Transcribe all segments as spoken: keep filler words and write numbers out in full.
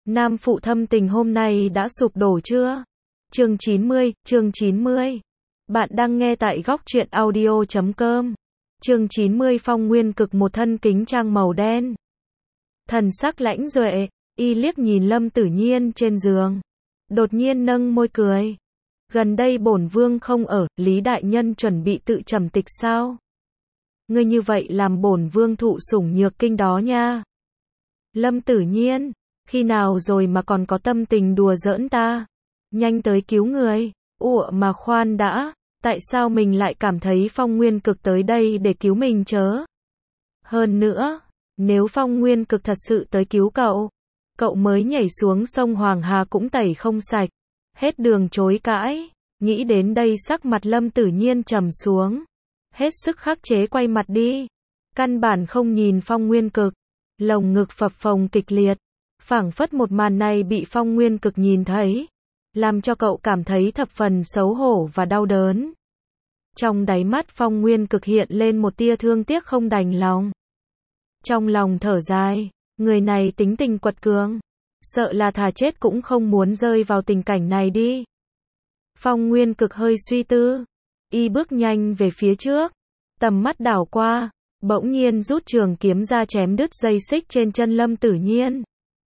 Nam phụ thâm tình hôm nay đã sụp đổ chưa? Chương chín mươi, chương chín mươi. Bạn đang nghe tại góc truyện audio chấm com. Chương chín mươi Phong Nguyên Cực một thân kính trang màu đen. Thần sắc lãnh duệ, y liếc nhìn Lâm Tử Nhiên trên giường. Đột nhiên nâng môi cười. Gần đây bổn vương không ở, Lý đại nhân chuẩn bị tự trầm tịch sao? Ngươi như vậy làm bổn vương thụ sủng nhược kinh đó nha. Lâm Tử Nhiên, khi nào rồi mà còn có tâm tình đùa giỡn ta? Nhanh tới cứu người. Ủa mà khoan đã, tại sao mình lại cảm thấy Phong Nguyên Cực tới đây để cứu mình chớ? Hơn nữa, nếu Phong Nguyên Cực thật sự tới cứu cậu, cậu mới nhảy xuống sông Hoàng Hà cũng tẩy không sạch. Hết đường chối cãi. Nghĩ đến đây sắc mặt Lâm Tử Nhiên trầm xuống. Hết sức khắc chế quay mặt đi. Căn bản không nhìn Phong Nguyên Cực. Lồng ngực phập phồng kịch liệt. Phảng phất một màn này bị Phong Nguyên Cực nhìn thấy, làm cho cậu cảm thấy thập phần xấu hổ và đau đớn. Trong đáy mắt Phong Nguyên Cực hiện lên một tia thương tiếc không đành lòng. Trong lòng thở dài, người này tính tình quật cường, sợ là thà chết cũng không muốn rơi vào tình cảnh này đi. Phong Nguyên Cực hơi suy tư, y bước nhanh về phía trước, tầm mắt đảo qua, bỗng nhiên rút trường kiếm ra chém đứt dây xích trên chân Lâm Tử Nhiên.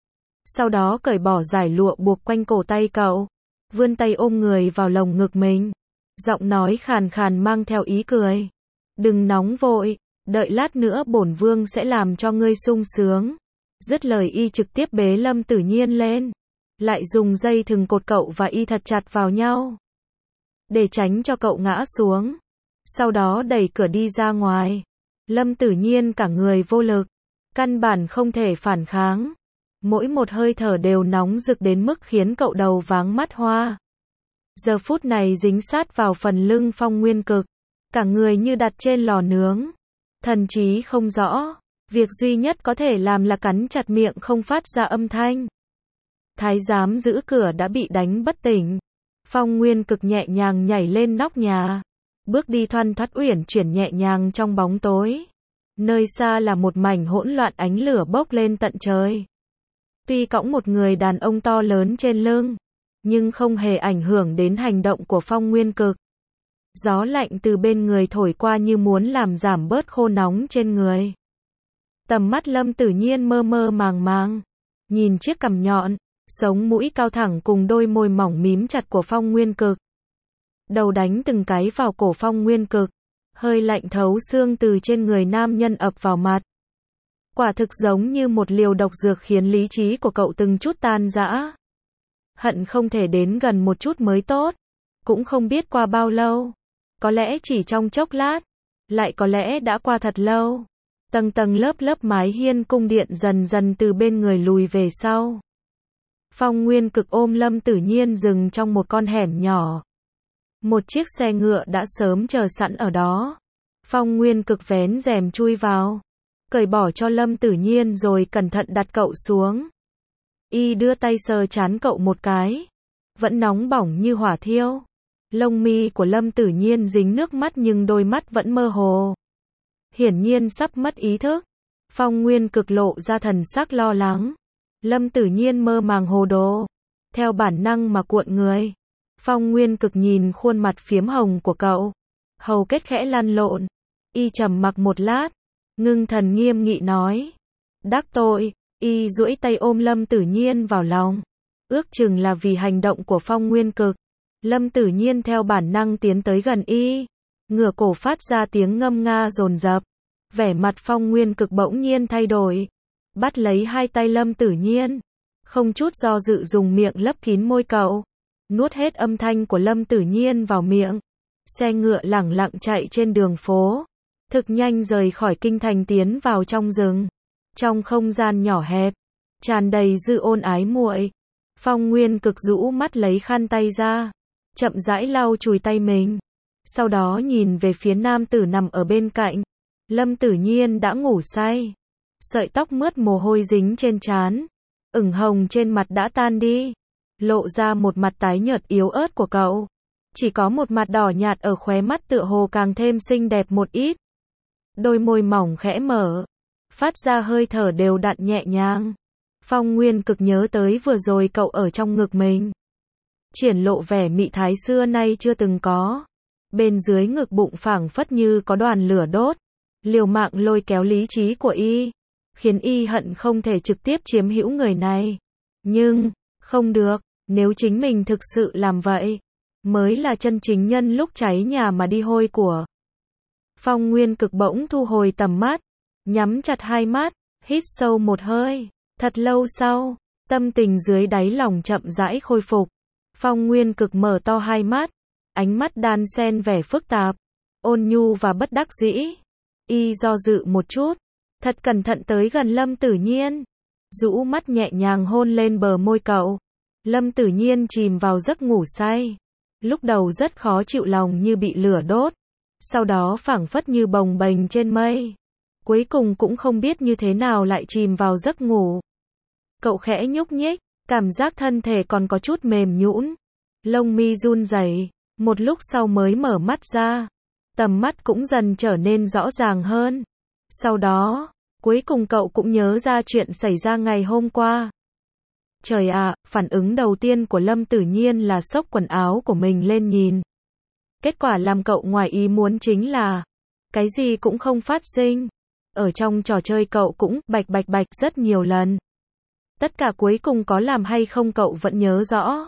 Sau đó cởi bỏ dải lụa buộc quanh cổ tay cậu, vươn tay ôm người vào lồng ngực mình. Giọng nói khàn khàn mang theo ý cười. Đừng nóng vội, đợi lát nữa bổn vương sẽ làm cho ngươi sung sướng. Dứt lời y trực tiếp bế Lâm Tử Nhiên lên, lại dùng dây thừng cột cậu và y thật chặt vào nhau, để tránh cho cậu ngã xuống. Sau đó đẩy cửa đi ra ngoài. Lâm Tử Nhiên cả người vô lực, căn bản không thể phản kháng. Mỗi một hơi thở đều nóng rực đến mức khiến cậu đầu váng mắt hoa. Giờ phút này dính sát vào phần lưng Phong Nguyên Cực, cả người như đặt trên lò nướng. Thần trí không rõ, việc duy nhất có thể làm là cắn chặt miệng không phát ra âm thanh. Thái giám giữ cửa đã bị đánh bất tỉnh. Phong Nguyên Cực nhẹ nhàng nhảy lên nóc nhà, bước đi thoăn thoắt uyển chuyển nhẹ nhàng trong bóng tối. Nơi xa là một mảnh hỗn loạn, ánh lửa bốc lên tận trời. Tuy cõng một người đàn ông to lớn trên lưng, nhưng không hề ảnh hưởng đến hành động của Phong Nguyên Cực. Gió lạnh từ bên người thổi qua như muốn làm giảm bớt khô nóng trên người. Tầm mắt Lâm Tử Nhiên mơ mơ màng màng, nhìn chiếc cằm nhọn, sống mũi cao thẳng cùng đôi môi mỏng mím chặt của Phong Nguyên Cực. Đầu đánh từng cái vào cổ Phong Nguyên Cực, hơi lạnh thấu xương từ trên người nam nhân ập vào mặt. Quả thực giống như một liều độc dược khiến lý trí của cậu từng chút tan rã. Hận không thể đến gần một chút mới tốt. Cũng không biết qua bao lâu. Có lẽ chỉ trong chốc lát. Lại có lẽ đã qua thật lâu. Tầng tầng lớp lớp mái hiên cung điện dần dần từ bên người lùi về sau. Phong Nguyên Cực ôm Lâm Tử Nhiên dừng trong một con hẻm nhỏ. Một chiếc xe ngựa đã sớm chờ sẵn ở đó. Phong Nguyên Cực vén rèm chui vào, cởi bỏ cho Lâm Tử Nhiên rồi cẩn thận đặt cậu xuống. Y đưa tay sờ trán cậu một cái. Vẫn nóng bỏng như hỏa thiêu. Lông mi của Lâm Tử Nhiên dính nước mắt nhưng đôi mắt vẫn mơ hồ. Hiển nhiên sắp mất ý thức. Phong Nguyên Cực lộ ra thần sắc lo lắng. Lâm Tử Nhiên mơ màng hồ đồ, theo bản năng mà cuộn người. Phong Nguyên Cực nhìn khuôn mặt phiếm hồng của cậu, hầu kết khẽ lăn lộn. Y trầm mặc một lát, ngưng thần nghiêm nghị nói. Đắc tội. Y duỗi tay ôm Lâm Tử Nhiên vào lòng. Ước chừng là vì hành động của Phong Nguyên Cực, Lâm Tử Nhiên theo bản năng tiến tới gần y, ngửa cổ phát ra tiếng ngâm nga dồn dập. Vẻ mặt Phong Nguyên Cực bỗng nhiên thay đổi, bắt lấy hai tay Lâm Tử Nhiên, không chút do dự dùng miệng lấp kín môi cậu, nuốt hết âm thanh của Lâm Tử Nhiên vào miệng. Xe ngựa lẳng lặng chạy trên đường phố, thực nhanh rời khỏi kinh thành tiến vào trong rừng. Trong không gian nhỏ hẹp, tràn đầy dư ôn ái muội. Phong Nguyên Cực rũ mắt lấy khăn tay ra, chậm rãi lau chùi tay mình. Sau đó nhìn về phía nam tử nằm ở bên cạnh. Lâm Tử Nhiên đã ngủ say. Sợi tóc mướt mồ hôi dính trên trán, ửng hồng trên mặt đã tan đi, lộ ra một mặt tái nhợt yếu ớt của cậu. Chỉ có một mặt đỏ nhạt ở khóe mắt tựa hồ càng thêm xinh đẹp một ít. Đôi môi mỏng khẽ mở, phát ra hơi thở đều đặn nhẹ nhàng. Phong Nguyên Cực nhớ tới vừa rồi cậu ở trong ngực mình. Triển lộ vẻ mị thái xưa nay chưa từng có. Bên dưới ngực bụng phảng phất như có đoàn lửa đốt. Liều mạng lôi kéo lý trí của y. Khiến y hận không thể trực tiếp chiếm hữu người này. Nhưng, không được, nếu chính mình thực sự làm vậy, mới là chân chính nhân lúc cháy nhà mà đi hôi của. Phong Nguyên Cực bỗng thu hồi tầm mắt, nhắm chặt hai mắt, hít sâu một hơi. Thật lâu sau, tâm tình dưới đáy lòng chậm rãi khôi phục. Phong Nguyên Cực mở to hai mắt, ánh mắt đan xen vẻ phức tạp, ôn nhu và bất đắc dĩ. Y do dự một chút, thật cẩn thận tới gần Lâm Tử Nhiên, rũ mắt nhẹ nhàng hôn lên bờ môi cậu. Lâm Tử Nhiên chìm vào giấc ngủ say. Lúc đầu rất khó chịu lòng như bị lửa đốt, sau đó phảng phất như bồng bềnh trên mây. Cuối cùng cũng không biết như thế nào lại chìm vào giấc ngủ. Cậu khẽ nhúc nhích, cảm giác thân thể còn có chút mềm nhũn, lông mi run rẩy, một lúc sau mới mở mắt ra. Tầm mắt cũng dần trở nên rõ ràng hơn. Sau đó, cuối cùng cậu cũng nhớ ra chuyện xảy ra ngày hôm qua. Trời ạ, phản ứng đầu tiên của Lâm Tử Nhiên là xốc quần áo của mình lên nhìn. Kết quả làm cậu ngoài ý muốn chính là, cái gì cũng không phát sinh. Ở trong trò chơi cậu cũng bạch bạch bạch rất nhiều lần. Tất cả cuối cùng có làm hay không cậu vẫn nhớ rõ.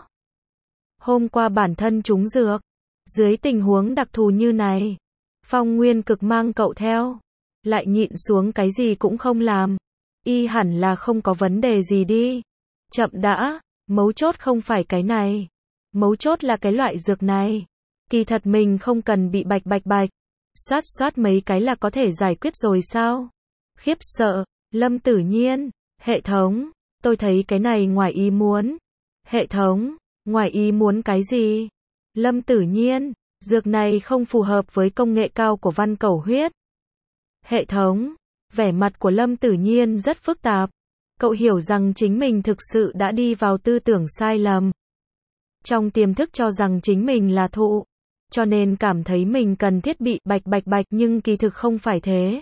Hôm qua bản thân trúng dược. Dưới tình huống đặc thù như này, Phong Nguyên Cực mang cậu theo, lại nhịn xuống cái gì cũng không làm. Y hẳn là không có vấn đề gì đi. Chậm đã, mấu chốt không phải cái này. Mấu chốt là cái loại dược này. Kỳ thật mình không cần bị bạch bạch bạch. Xoát xoát mấy cái là có thể giải quyết rồi sao? Khiếp sợ, Lâm Tử Nhiên, hệ thống, tôi thấy cái này ngoài ý muốn. Hệ thống, ngoài ý muốn cái gì? Lâm Tử Nhiên, dược này không phù hợp với công nghệ cao của văn cầu huyết. Hệ thống, vẻ mặt của Lâm Tử Nhiên rất phức tạp. Cậu hiểu rằng chính mình thực sự đã đi vào tư tưởng sai lầm. Trong tiềm thức cho rằng chính mình là thụ, cho nên cảm thấy mình cần thiết bị bạch bạch bạch, nhưng kỳ thực không phải thế.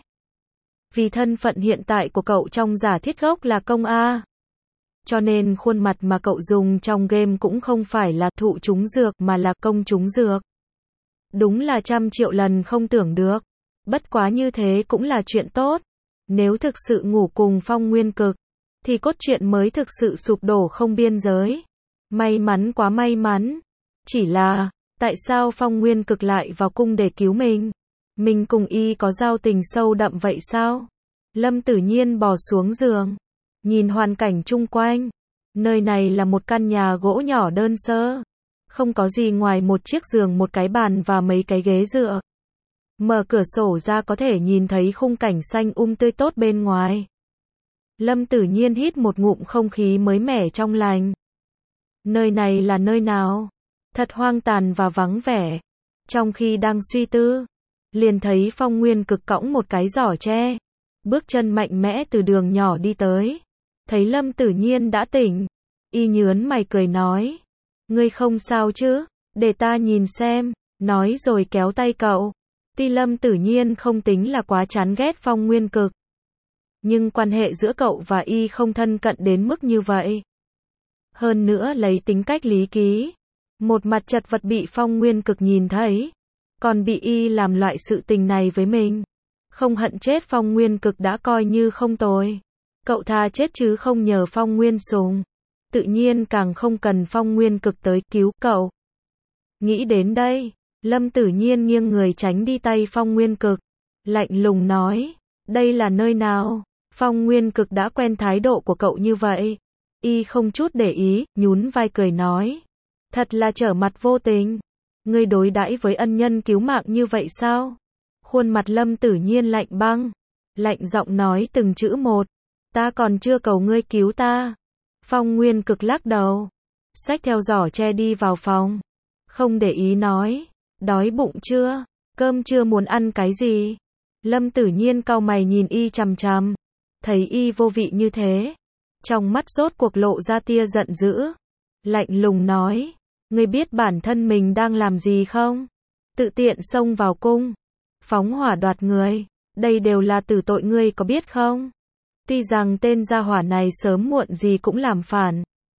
Vì thân phận hiện tại của cậu trong giả thiết gốc là công A. Cho nên khuôn mặt mà cậu dùng trong game cũng không phải là thụ trúng dược mà là công trúng dược. Đúng là trăm triệu lần không tưởng được. Bất quá như thế cũng là chuyện tốt. Nếu thực sự ngủ cùng Phong Nguyên Cực, thì cốt truyện mới thực sự sụp đổ không biên giới. May mắn quá may mắn. Chỉ là, tại sao Phong Nguyên Cực lại vào cung để cứu mình? Mình cùng y có giao tình sâu đậm vậy sao? Lâm Tử Nhiên bò xuống giường, nhìn hoàn cảnh chung quanh. Nơi này là một căn nhà gỗ nhỏ đơn sơ. Không có gì ngoài một chiếc giường, một cái bàn và mấy cái ghế dựa. Mở cửa sổ ra có thể nhìn thấy khung cảnh xanh um tươi tốt bên ngoài. Lâm Tử Nhiên hít một ngụm không khí mới mẻ trong lành. Nơi này là nơi nào? Thật hoang tàn và vắng vẻ. Trong khi đang suy tư, liền thấy Phong Nguyên Cực cõng một cái giỏ tre, bước chân mạnh mẽ từ đường nhỏ đi tới. Thấy Lâm Tử Nhiên đã tỉnh, y nhớn mày cười nói, ngươi không sao chứ, để ta nhìn xem, nói rồi kéo tay cậu. Tuy Lâm Tử Nhiên không tính là quá chán ghét Phong Nguyên Cực, nhưng quan hệ giữa cậu và y không thân cận đến mức như vậy. Hơn nữa lấy tính cách lý ký, một mặt chật vật bị Phong Nguyên Cực nhìn thấy, còn bị y làm loại sự tình này với mình. Không hận chết Phong Nguyên Cực đã coi như không tồi. Cậu tha chết chứ không nhờ Phong Nguyên Sùng. Tự nhiên càng không cần Phong Nguyên Cực tới cứu cậu. Nghĩ đến đây, Lâm Tử Nhiên nghiêng người tránh đi tay Phong Nguyên Cực. Lạnh lùng nói, đây là nơi nào? Phong Nguyên Cực đã quen thái độ của cậu như vậy. Y không chút để ý, nhún vai cười nói, thật là trở mặt vô tình. Ngươi đối đãi với ân nhân cứu mạng như vậy sao? Khuôn mặt Lâm Tử Nhiên lạnh băng, lạnh giọng nói từng chữ một, ta còn chưa cầu ngươi cứu ta. Phong Nguyên Cực lắc đầu, xách theo giỏ tre đi vào phòng, không để ý nói, đói bụng chưa? Cơm trưa muốn ăn cái gì? Lâm Tử Nhiên cau mày nhìn y chằm chằm, thấy y vô vị như thế, trong mắt rốt cuộc lộ ra tia giận dữ, lạnh lùng nói, ngươi biết bản thân mình đang làm gì không? Tự tiện xông vào cung, phóng hỏa đoạt người, đây đều là tử tội, ngươi có biết không? Tuy rằng tên gia hỏa này sớm muộn gì cũng làm phản.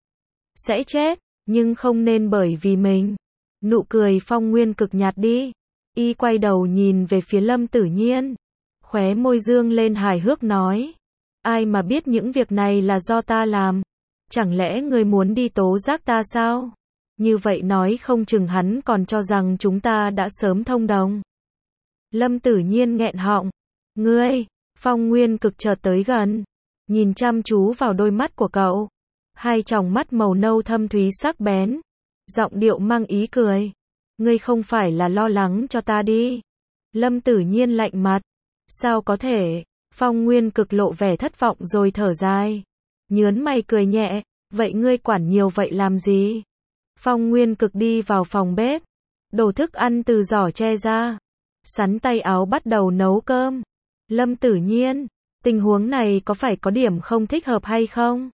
Sẽ chết, nhưng không nên bởi vì mình. Nụ cười Phong Nguyên Cực nhạt đi. Y quay đầu nhìn về phía Lâm Tử Nhiên. Khóe môi dương lên hài hước nói. Ai mà biết những việc này là do ta làm. Chẳng lẽ ngươi muốn đi tố giác ta sao? Như vậy nói không chừng hắn còn cho rằng chúng ta đã sớm thông đồng. Lâm Tử Nhiên nghẹn họng. Ngươi, Phong Nguyên Cực chợt tới gần. Nhìn chăm chú vào đôi mắt của cậu. Hai tròng mắt màu nâu thâm thúy sắc bén. Giọng điệu mang ý cười. Ngươi không phải là lo lắng cho ta đi. Lâm Tử Nhiên lạnh mặt. Sao có thể? Phong Nguyên Cực lộ vẻ thất vọng rồi thở dài. Nhớn mày cười nhẹ. Vậy ngươi quản nhiều vậy làm gì? Phong Nguyên Cực đi vào phòng bếp. Đổ thức ăn từ giỏ tre ra. Sắn tay áo bắt đầu nấu cơm. Lâm Tử Nhiên, tình huống này có phải có điểm không thích hợp hay không?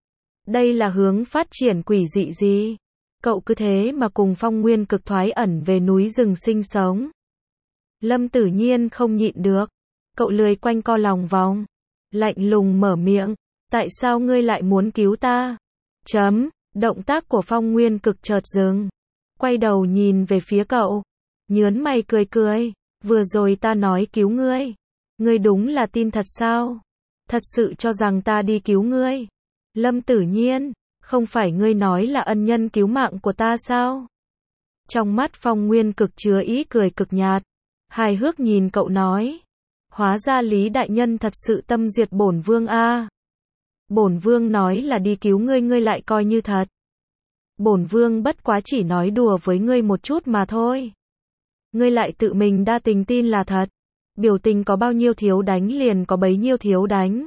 Đây là hướng phát triển quỷ dị gì? Cậu cứ thế mà cùng Phong Nguyên Cực thoái ẩn về núi rừng sinh sống. Lâm Tử Nhiên không nhịn được. Cậu lười quanh co lòng vòng. Lạnh lùng mở miệng. Tại sao ngươi lại muốn cứu ta? Chấm, động tác của Phong Nguyên Cực chợt dừng. Quay đầu nhìn về phía cậu. Nhớn mày cười cười. Vừa rồi ta nói cứu ngươi. Ngươi đúng là tin thật sao? Thật sự cho rằng ta đi cứu ngươi? Lâm Tử Nhiên, không phải ngươi nói là ân nhân cứu mạng của ta sao? Trong mắt Phong Nguyên Cực chứa ý cười cực nhạt. Hài hước nhìn cậu nói. Hóa ra Lý đại nhân thật sự tâm duyệt bổn vương a. Bổn vương nói là đi cứu ngươi ngươi lại coi như thật. Bổn vương bất quá chỉ nói đùa với ngươi một chút mà thôi. Ngươi lại tự mình đa tình tin là thật. Biểu tình có bao nhiêu thiếu đánh liền có bấy nhiêu thiếu đánh.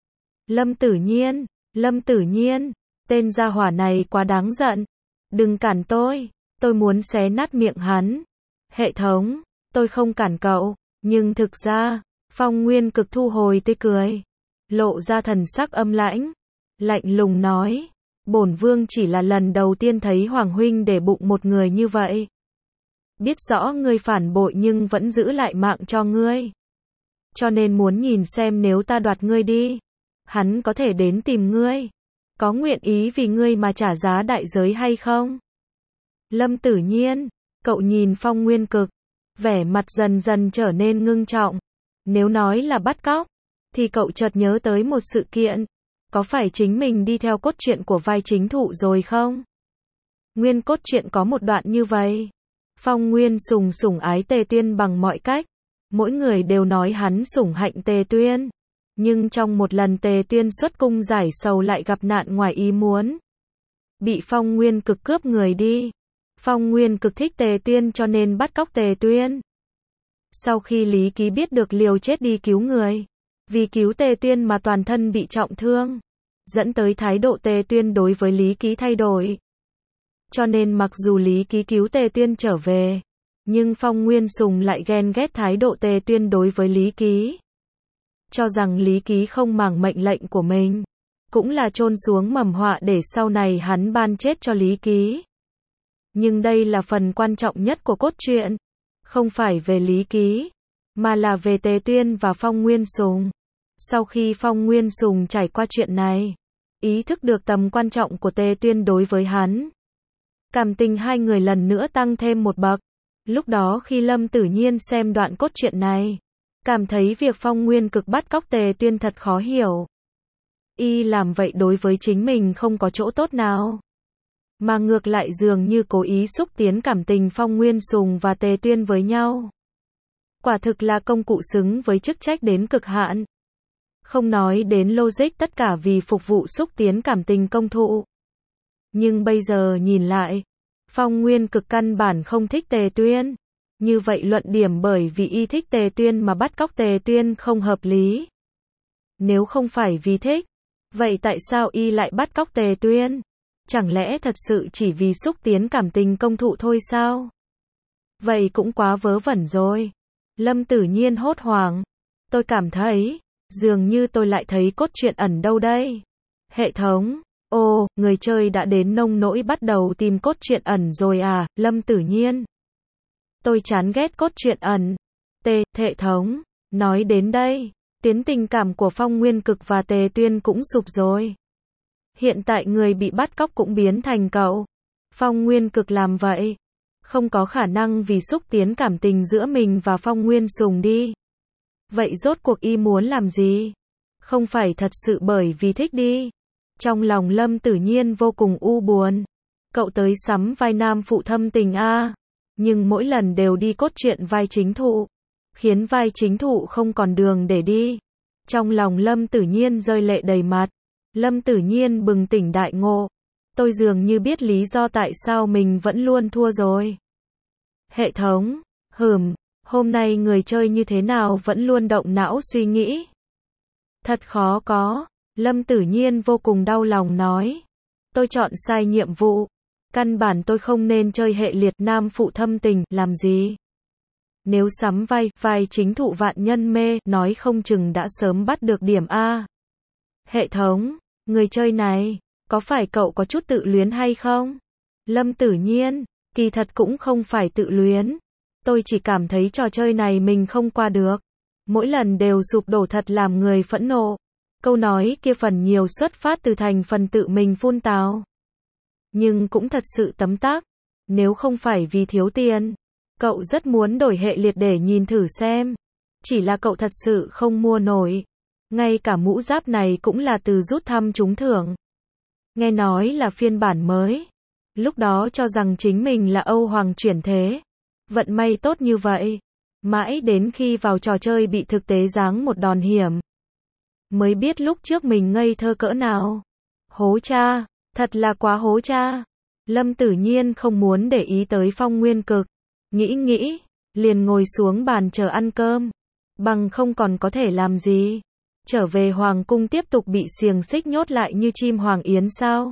Lâm Tử Nhiên, Lâm Tử Nhiên, tên gia hỏa này quá đáng giận. Đừng cản tôi, tôi muốn xé nát miệng hắn. Hệ thống, tôi không cản cậu, nhưng thực ra, Phong Nguyên Cực thu hồi tươi cười. Lộ ra thần sắc âm lãnh. Lạnh lùng nói, bổn vương chỉ là lần đầu tiên thấy Hoàng huynh để bụng một người như vậy. Biết rõ ngươi phản bội nhưng vẫn giữ lại mạng cho ngươi. Cho nên muốn nhìn xem nếu ta đoạt ngươi đi. Hắn có thể đến tìm ngươi. Có nguyện ý vì ngươi mà trả giá đại giới hay không? Lâm Tử Nhiên, cậu nhìn Phong Nguyên Cực. Vẻ mặt dần dần trở nên ngưng trọng. Nếu nói là bắt cóc, thì cậu chợt nhớ tới một sự kiện. Có phải chính mình đi theo cốt truyện của vai chính thụ rồi không? Nguyên cốt truyện có một đoạn như vậy. Phong Nguyên Sùng sủng ái Tề Tuyên bằng mọi cách. Mỗi người đều nói hắn sủng hạnh Tề Tuyên. Nhưng trong một lần Tề Tuyên xuất cung giải sầu lại gặp nạn ngoài ý muốn. Bị Phong Nguyên Cực cướp người đi. Phong Nguyên Cực thích Tề Tuyên cho nên bắt cóc Tề Tuyên. Sau khi Lý Ký biết được liều chết đi cứu người. Vì cứu Tề Tuyên mà toàn thân bị trọng thương. Dẫn tới thái độ Tề Tuyên đối với Lý Ký thay đổi. Cho nên mặc dù Lý Ký cứu Tề Tuyên trở về, nhưng Phong Nguyên Sùng lại ghen ghét thái độ Tề Tuyên đối với Lý Ký. Cho rằng Lý Ký không màng mệnh lệnh của mình, cũng là chôn xuống mầm họa để sau này hắn ban chết cho Lý Ký. Nhưng đây là phần quan trọng nhất của cốt truyện, không phải về Lý Ký, mà là về Tề Tuyên và Phong Nguyên Sùng. Sau khi Phong Nguyên Sùng trải qua chuyện này, ý thức được tầm quan trọng của Tề Tuyên đối với hắn. Cảm tình hai người lần nữa tăng thêm một bậc. Lúc đó khi Lâm Tử Nhiên xem đoạn cốt truyện này, cảm thấy việc Phong Nguyên Cực bắt cóc Tề Tuyên thật khó hiểu. Y làm vậy đối với chính mình không có chỗ tốt nào. Mà ngược lại dường như cố ý xúc tiến cảm tình Phong Nguyên Sùng và Tề Tuyên với nhau. Quả thực là công cụ xứng với chức trách đến cực hạn. Không nói đến logic tất cả vì phục vụ xúc tiến cảm tình công thụ. Nhưng bây giờ nhìn lại, Phong Nguyên Cực căn bản không thích Tề Tuyên. Như vậy luận điểm bởi vì y thích Tề Tuyên mà bắt cóc Tề Tuyên không hợp lý. Nếu không phải vì thích, vậy tại sao y lại bắt cóc Tề Tuyên? Chẳng lẽ thật sự chỉ vì xúc tiến cảm tình công thụ thôi sao? Vậy cũng quá vớ vẩn rồi. Lâm Tử Nhiên hốt hoảng. Tôi cảm thấy, dường như tôi lại thấy cốt truyện ẩn đâu đây. Hệ thống. Ồ, người chơi đã đến nông nỗi bắt đầu tìm cốt truyện ẩn rồi à, Lâm Tử Nhiên. Tôi chán ghét cốt truyện ẩn. T, hệ thống. Nói đến đây, Tiến tình cảm của Phong Nguyên Cực và Tề Tuyên cũng sụp rồi. Hiện tại người bị bắt cóc cũng biến thành cậu. Phong Nguyên Cực làm vậy, không có khả năng vì xúc tiến cảm tình giữa mình và Phong Nguyên Sùng đi. Vậy rốt cuộc y muốn làm gì? Không phải thật sự bởi vì thích đi. Trong lòng Lâm Tử Nhiên vô cùng u buồn. Cậu tới sắm vai nam phụ thâm tình a, nhưng mỗi lần đều đi cốt truyện vai chính thụ, khiến vai chính thụ không còn đường để đi. Trong lòng Lâm Tử Nhiên rơi lệ đầy mặt. Lâm Tử Nhiên bừng tỉnh đại ngộ. Tôi dường như biết lý do tại sao mình vẫn luôn thua rồi. Hệ thống, hừm, hôm nay người chơi như thế nào vẫn luôn động não suy nghĩ. Thật khó có. Lâm Tử Nhiên vô cùng đau lòng nói. Tôi chọn sai nhiệm vụ. Căn bản tôi không nên chơi hệ liệt nam phụ thâm tình, làm gì? Nếu sắm vai, vai chính thụ vạn nhân mê, nói không chừng đã sớm bắt được điểm A. Hệ thống, người chơi này, có phải cậu có chút tự luyến hay không? Lâm Tử Nhiên, kỳ thật cũng không phải tự luyến. Tôi chỉ cảm thấy trò chơi này mình không qua được. Mỗi lần đều sụp đổ thật làm người phẫn nộ. Câu nói kia phần nhiều xuất phát từ thành phần tự mình phun tào. Nhưng cũng thật sự tấm tắc. Nếu không phải vì thiếu tiền, cậu rất muốn đổi hệ liệt để nhìn thử xem. Chỉ là cậu thật sự không mua nổi. Ngay cả mũ giáp này cũng là từ rút thăm trúng thưởng. Nghe nói là phiên bản mới. Lúc đó cho rằng chính mình là Âu Hoàng chuyển thế. Vận may tốt như vậy. Mãi đến khi vào trò chơi bị thực tế giáng một đòn hiểm. Mới biết lúc trước mình ngây thơ cỡ nào. Hố cha, thật là quá hố cha. Lâm Tử Nhiên không muốn để ý tới Phong Nguyên Cực. Nghĩ nghĩ, liền ngồi xuống bàn chờ ăn cơm. Bằng không còn có thể làm gì. Trở về Hoàng cung tiếp tục bị xiềng xích nhốt lại như chim hoàng yến sao?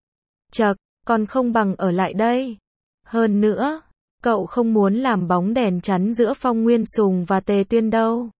Chậc, còn không bằng ở lại đây. Hơn nữa, cậu không muốn làm bóng đèn chắn giữa Phong Nguyên Sùng và Tề Tuyên đâu.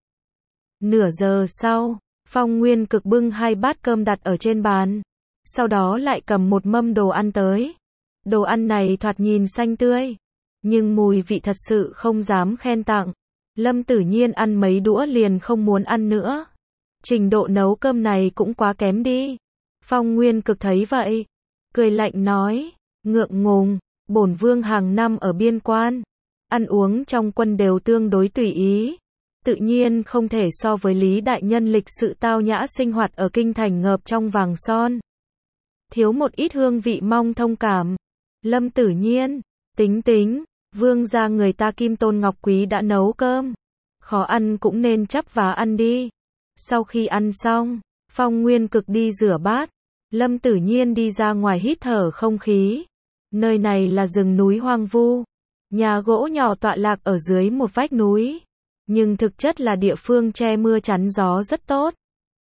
Nửa giờ sau, Phong Nguyên Cực bưng hai bát cơm đặt ở trên bàn. Sau đó lại cầm một mâm đồ ăn tới. Đồ ăn này thoạt nhìn xanh tươi, nhưng mùi vị thật sự không dám khen tặng. Lâm Tử Nhiên ăn mấy đũa liền không muốn ăn nữa. Trình độ nấu cơm này cũng quá kém đi. Phong Nguyên Cực thấy vậy, cười lạnh nói, ngượng ngùng, bổn vương hàng năm ở biên quan, ăn uống trong quân đều tương đối tùy ý, tự nhiên không thể so với Lý đại nhân lịch sự tao nhã sinh hoạt ở kinh thành ngợp trong vàng son. Thiếu một ít hương vị mong thông cảm. Lâm Tử Nhiên, tính tính, vương gia người ta Kim Tôn Ngọc Quý đã nấu cơm, khó ăn cũng nên chắp vá ăn đi. Sau khi ăn xong, Phong Nguyên Cực đi rửa bát, Lâm Tử Nhiên đi ra ngoài hít thở không khí. Nơi này là rừng núi hoang vu, nhà gỗ nhỏ tọa lạc ở dưới một vách núi, nhưng thực chất là địa phương che mưa chắn gió rất tốt.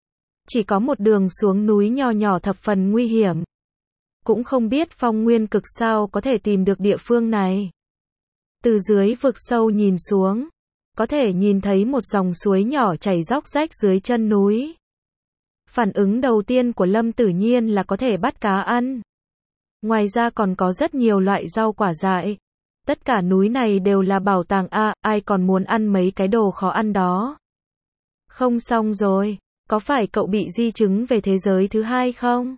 Chỉ có một đường xuống núi nho nhỏ thập phần nguy hiểm. Cũng không biết Phong Nguyên Cực sao có thể tìm được địa phương này. Từ dưới vực sâu nhìn xuống, có thể nhìn thấy một dòng suối nhỏ chảy róc rách dưới chân núi. Phản ứng đầu tiên của Lâm Tử Nhiên là có thể bắt cá ăn. Ngoài ra còn có rất nhiều loại rau quả dại. Tất cả núi này đều là bảo tàng a, ai còn muốn ăn mấy cái đồ khó ăn đó. Không xong rồi, có phải cậu bị di chứng về thế giới thứ hai không?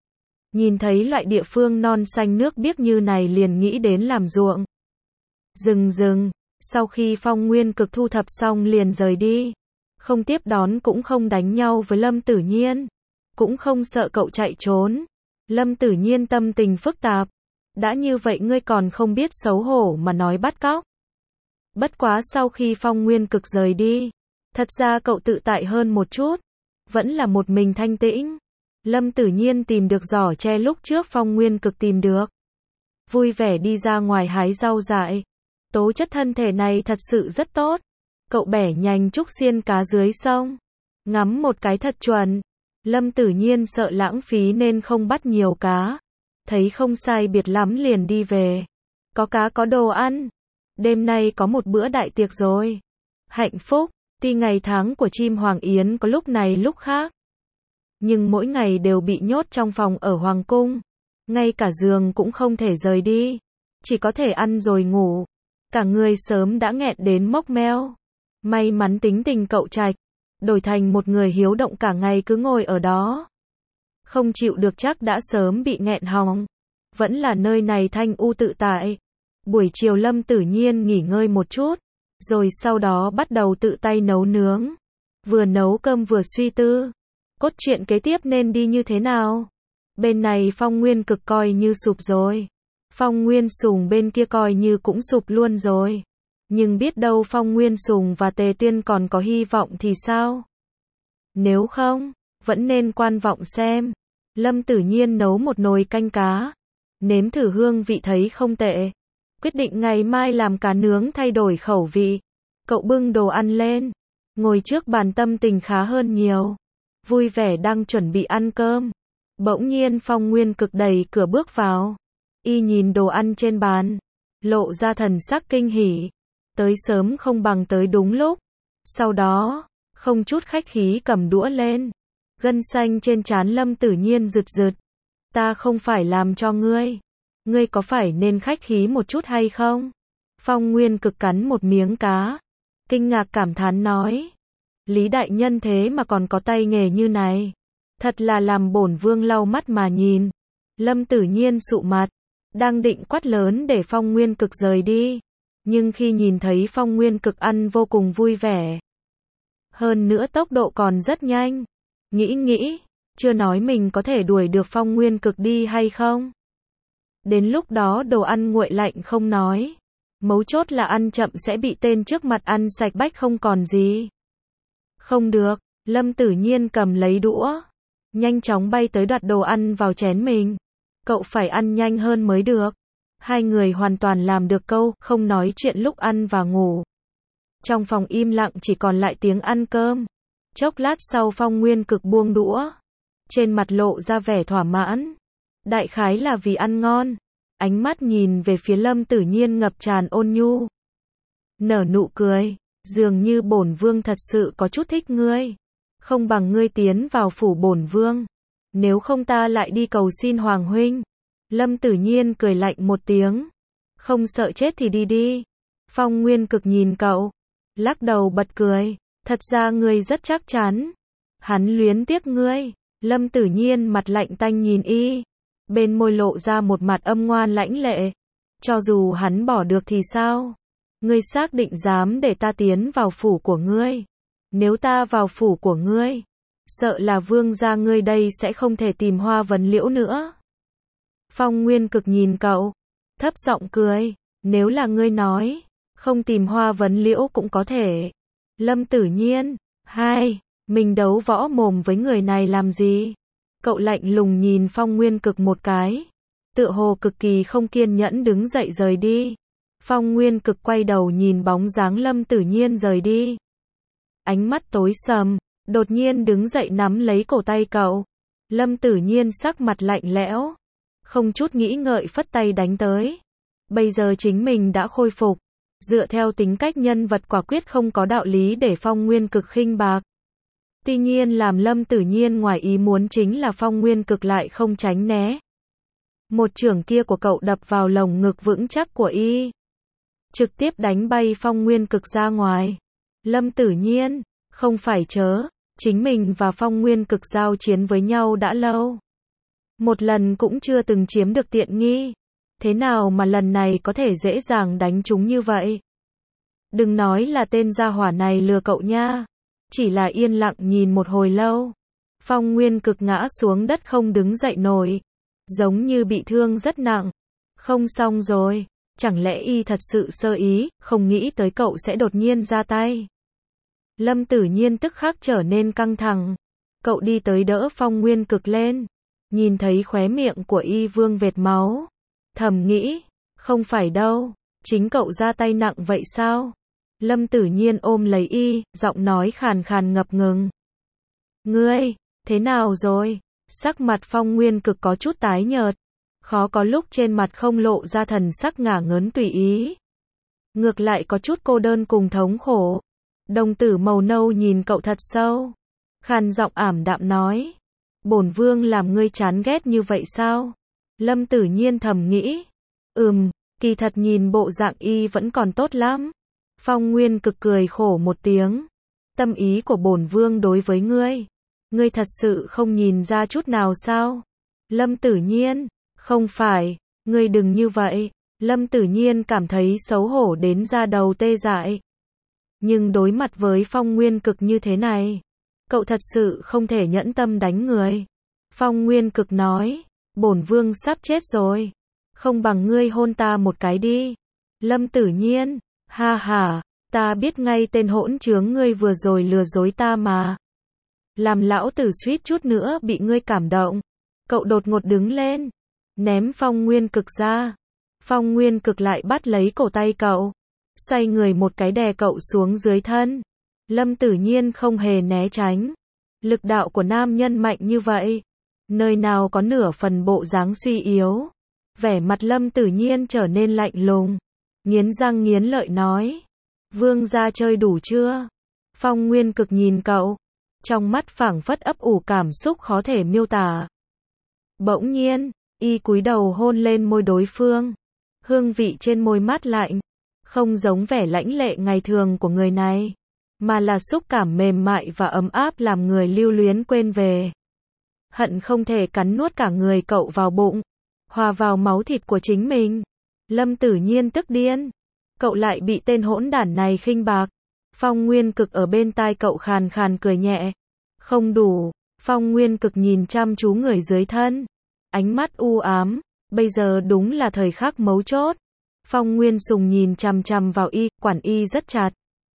Nhìn thấy loại địa phương non xanh nước biếc như này liền nghĩ đến làm ruộng. Dừng dừng, sau khi Phong Nguyên Cực thu thập xong liền rời đi. Không tiếp đón cũng không đánh nhau với Lâm Tử Nhiên. Cũng không sợ cậu chạy trốn. Lâm Tử Nhiên tâm tình phức tạp. Đã như vậy ngươi còn không biết xấu hổ mà nói bắt cóc. Bất quá sau khi Phong Nguyên Cực rời đi, thật ra cậu tự tại hơn một chút. Vẫn là một mình thanh tĩnh. Lâm Tử Nhiên tìm được giỏ tre lúc trước Phong Nguyên Cực tìm được. Vui vẻ đi ra ngoài hái rau dại. Tố chất thân thể này thật sự rất tốt. Cậu bẻ nhành trúc xiên cá dưới sông. Ngắm một cái thật chuẩn. Lâm Tử Nhiên sợ lãng phí nên không bắt nhiều cá. Thấy không sai biệt lắm liền đi về. Có cá có đồ ăn. Đêm nay có một bữa đại tiệc rồi. Hạnh phúc, tuy ngày tháng của chim Hoàng Yến có lúc này lúc khác. Nhưng mỗi ngày đều bị nhốt trong phòng ở Hoàng cung. Ngay cả giường cũng không thể rời đi. Chỉ có thể ăn rồi ngủ. Cả người sớm đã nghẹn đến mốc meo. May mắn tính tình cậu trạch. đổi thành một người hiếu động cả ngày cứ ngồi ở đó. Không chịu được chắc đã sớm bị nghẹn họng. Vẫn là nơi này thanh u tự tại. Buổi chiều Lâm Tử Nhiên nghỉ ngơi một chút, rồi sau đó bắt đầu tự tay nấu nướng. Vừa nấu cơm vừa suy tư, cốt truyện kế tiếp nên đi như thế nào. Bên này Phong Nguyên Cực coi như sụp rồi. Phong Nguyên Sùng bên kia coi như cũng sụp luôn rồi. Nhưng biết đâu Phong Nguyên Sùng và Tề Tuyên còn có hy vọng thì sao? Nếu không, vẫn nên quan vọng xem. Lâm Tử Nhiên nấu một nồi canh cá. Nếm thử hương vị thấy không tệ. Quyết định ngày mai làm cá nướng thay đổi khẩu vị. Cậu bưng đồ ăn lên. Ngồi trước bàn tâm tình khá hơn nhiều. Vui vẻ đang chuẩn bị ăn cơm. Bỗng nhiên Phong Nguyên Cực đẩy cửa bước vào. Y nhìn đồ ăn trên bàn. Lộ ra thần sắc kinh hỉ. Tới sớm không bằng tới đúng lúc. Sau đó, không chút khách khí cầm đũa lên. Gân xanh trên trán Lâm Tử Nhiên rực rực. Ta không phải làm cho ngươi. Ngươi có phải nên khách khí một chút hay không? Phong Nguyên Cực cắn một miếng cá. Kinh ngạc cảm thán nói. Lý đại nhân thế mà còn có tay nghề như này. Thật là làm bổn vương lau mắt mà nhìn. Lâm Tử Nhiên sụ mặt. Đang định quát lớn để Phong Nguyên Cực rời đi. Nhưng khi nhìn thấy Phong Nguyên Cực ăn vô cùng vui vẻ. Hơn nữa tốc độ còn rất nhanh. Nghĩ nghĩ, chưa nói mình có thể đuổi được Phong Nguyên Cực đi hay không. Đến lúc đó đồ ăn nguội lạnh không nói. Mấu chốt là ăn chậm sẽ bị tên trước mặt ăn sạch bách không còn gì. Không được, Lâm Tử Nhiên cầm lấy đũa. Nhanh chóng bay tới đoạt đồ ăn vào chén mình. Cậu phải ăn nhanh hơn mới được. Hai người hoàn toàn làm được câu, không nói chuyện lúc ăn và ngủ. Trong phòng im lặng chỉ còn lại tiếng ăn cơm. Chốc lát sau Phong Nguyên Cực buông đũa. Trên mặt lộ ra vẻ thỏa mãn. Đại khái là vì ăn ngon. Ánh mắt nhìn về phía Lâm Tử Nhiên ngập tràn ôn nhu. Nở nụ cười. Dường như bổn vương thật sự có chút thích ngươi. Không bằng ngươi tiến vào phủ bổn vương. Nếu không ta lại đi cầu xin Hoàng huynh. Lâm Tử Nhiên cười lạnh một tiếng. Không sợ chết thì đi đi. Phong Nguyên Cực nhìn cậu. Lắc đầu bật cười. Thật ra ngươi rất chắc chắn. Hắn luyến tiếc ngươi. Lâm Tử Nhiên mặt lạnh tanh nhìn y. Bên môi lộ ra một mặt âm ngoan lãnh lệ. Cho dù hắn bỏ được thì sao? Ngươi xác định dám để ta tiến vào phủ của ngươi. Nếu ta vào phủ của ngươi, sợ là vương gia ngươi đây sẽ không thể tìm hoa vấn liễu nữa. Phong Nguyên Cực nhìn cậu, thấp giọng cười. Nếu là ngươi nói, không tìm hoa vấn liễu cũng có thể. Lâm Tử Nhiên, hai, mình đấu võ mồm với người này làm gì? Cậu lạnh lùng nhìn Phong Nguyên Cực một cái. Tựa hồ cực kỳ không kiên nhẫn đứng dậy rời đi. Phong Nguyên Cực quay đầu nhìn bóng dáng Lâm Tử Nhiên rời đi. Ánh mắt tối sầm, đột nhiên đứng dậy nắm lấy cổ tay cậu. Lâm Tử Nhiên sắc mặt lạnh lẽo. Không chút nghĩ ngợi phất tay đánh tới. Bây giờ chính mình đã khôi phục. Dựa theo tính cách nhân vật quả quyết không có đạo lý để Phong Nguyên Cực khinh bạc. Tuy nhiên làm Lâm Tử Nhiên ngoài ý muốn chính là Phong Nguyên Cực lại không tránh né. Một chưởng kia của cậu đập vào lồng ngực vững chắc của y. Trực tiếp đánh bay Phong Nguyên Cực ra ngoài. Lâm Tử Nhiên, không phải chớ, chính mình và Phong Nguyên Cực giao chiến với nhau đã lâu. Một lần cũng chưa từng chiếm được tiện nghi. Thế nào mà lần này có thể dễ dàng đánh chúng như vậy? Đừng nói là tên gia hỏa này lừa cậu nha. Chỉ là yên lặng nhìn một hồi lâu. Phong Nguyên Cực ngã xuống đất không đứng dậy nổi. Giống như bị thương rất nặng. Không xong rồi. Chẳng lẽ y thật sự sơ ý, không nghĩ tới cậu sẽ đột nhiên ra tay. Lâm Tử Nhiên tức khắc trở nên căng thẳng. Cậu đi tới đỡ Phong Nguyên Cực lên. Nhìn thấy khóe miệng của y vương vệt máu. Thầm nghĩ, không phải đâu, chính cậu ra tay nặng vậy sao? Lâm Tử Nhiên ôm lấy y, giọng nói khàn khàn ngập ngừng. Ngươi, thế nào rồi? Sắc mặt Phong Nguyên Cực có chút tái nhợt. Khó có lúc trên mặt không lộ ra thần sắc ngả ngớn tùy ý. Ngược lại có chút cô đơn cùng thống khổ. Đồng tử màu nâu nhìn cậu thật sâu. Khàn giọng ảm đạm nói. Bổn vương làm ngươi chán ghét như vậy sao? Lâm Tử Nhiên thầm nghĩ. Ừm, kỳ thật nhìn bộ dạng y vẫn còn tốt lắm. Phong Nguyên Cực cười khổ một tiếng. Tâm ý của bổn vương đối với ngươi, ngươi thật sự không nhìn ra chút nào sao? Lâm Tử Nhiên, không phải, ngươi đừng như vậy. Lâm Tử Nhiên cảm thấy xấu hổ đến da đầu tê dại. Nhưng đối mặt với Phong Nguyên Cực như thế này, cậu thật sự không thể nhẫn tâm đánh người. Phong Nguyên Cực nói, bổn vương sắp chết rồi, không bằng ngươi hôn ta một cái đi. Lâm Tử Nhiên, ha ha, ta biết ngay tên hỗn trướng ngươi vừa rồi lừa dối ta mà. Làm lão tử suýt chút nữa bị ngươi cảm động. Cậu đột ngột đứng lên, ném Phong Nguyên Cực ra. Phong Nguyên Cực lại bắt lấy cổ tay cậu, xoay người một cái đè cậu xuống dưới thân. Lâm Tử Nhiên không hề né tránh. Lực đạo của nam nhân mạnh như vậy, nơi nào có nửa phần bộ dáng suy yếu. Vẻ mặt Lâm Tử Nhiên trở nên lạnh lùng, nghiến răng nghiến lợi nói, vương gia chơi đủ chưa? Phong Nguyên Cực nhìn cậu, trong mắt phảng phất ấp ủ cảm xúc khó thể miêu tả. Bỗng nhiên, y cúi đầu hôn lên môi đối phương. Hương vị trên môi mát lạnh, không giống vẻ lãnh lệ ngày thường của người này, mà là xúc cảm mềm mại và ấm áp làm người lưu luyến quên về. Hận không thể cắn nuốt cả người cậu vào bụng, hòa vào máu thịt của chính mình. Lâm Tử Nhiên tức điên, cậu lại bị tên hỗn đản này khinh bạc. Phong Nguyên Cực ở bên tai cậu khàn khàn cười nhẹ. Không đủ. Phong Nguyên Cực nhìn chăm chú người dưới thân, ánh mắt u ám. Bây giờ đúng là thời khắc mấu chốt. Phong Nguyên Sùng nhìn chằm chằm vào y, quản y rất chặt.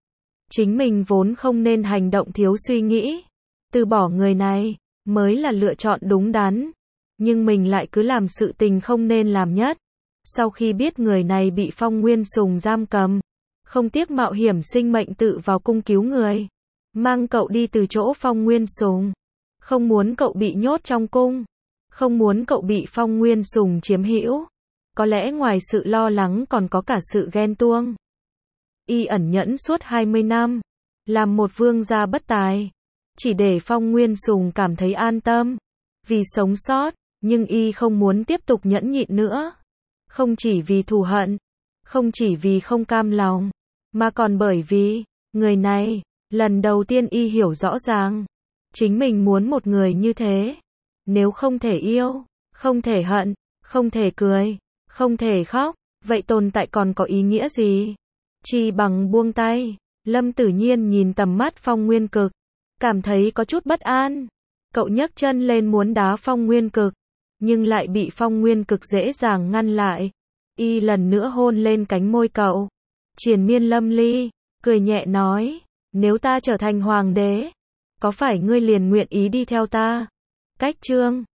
Chính mình vốn không nên hành động thiếu suy nghĩ, từ bỏ người này mới là lựa chọn đúng đắn, nhưng mình lại cứ làm sự tình không nên làm nhất. Sau khi biết người này bị Phong Nguyên Sùng giam cầm, không tiếc mạo hiểm sinh mệnh tự vào cung cứu người, mang cậu đi từ chỗ Phong Nguyên Sùng, không muốn cậu bị nhốt trong cung, không muốn cậu bị Phong Nguyên Sùng chiếm hữu. Có lẽ ngoài sự lo lắng còn có cả sự ghen tuông. Y ẩn nhẫn suốt hai mươi năm, làm một vương gia bất tài, chỉ để Phong Nguyên Sùng cảm thấy an tâm, vì sống sót, nhưng y không muốn tiếp tục nhẫn nhịn nữa. Không chỉ vì thù hận, không chỉ vì không cam lòng, mà còn bởi vì, người này, lần đầu tiên y hiểu rõ ràng, chính mình muốn một người như thế. Nếu không thể yêu, không thể hận, không thể cười, không thể khóc, vậy tồn tại còn có ý nghĩa gì? Chỉ bằng buông tay. Lâm Tử Nhiên nhìn tầm mắt Phong Nguyên Cực, cảm thấy có chút bất an. Cậu nhấc chân lên muốn đá Phong Nguyên Cực, nhưng lại bị Phong Nguyên Cực dễ dàng ngăn lại. Y lần nữa hôn lên cánh môi cậu, triền miên lâm ly, cười nhẹ nói, nếu ta trở thành hoàng đế, có phải ngươi liền nguyện ý đi theo ta? Cách chương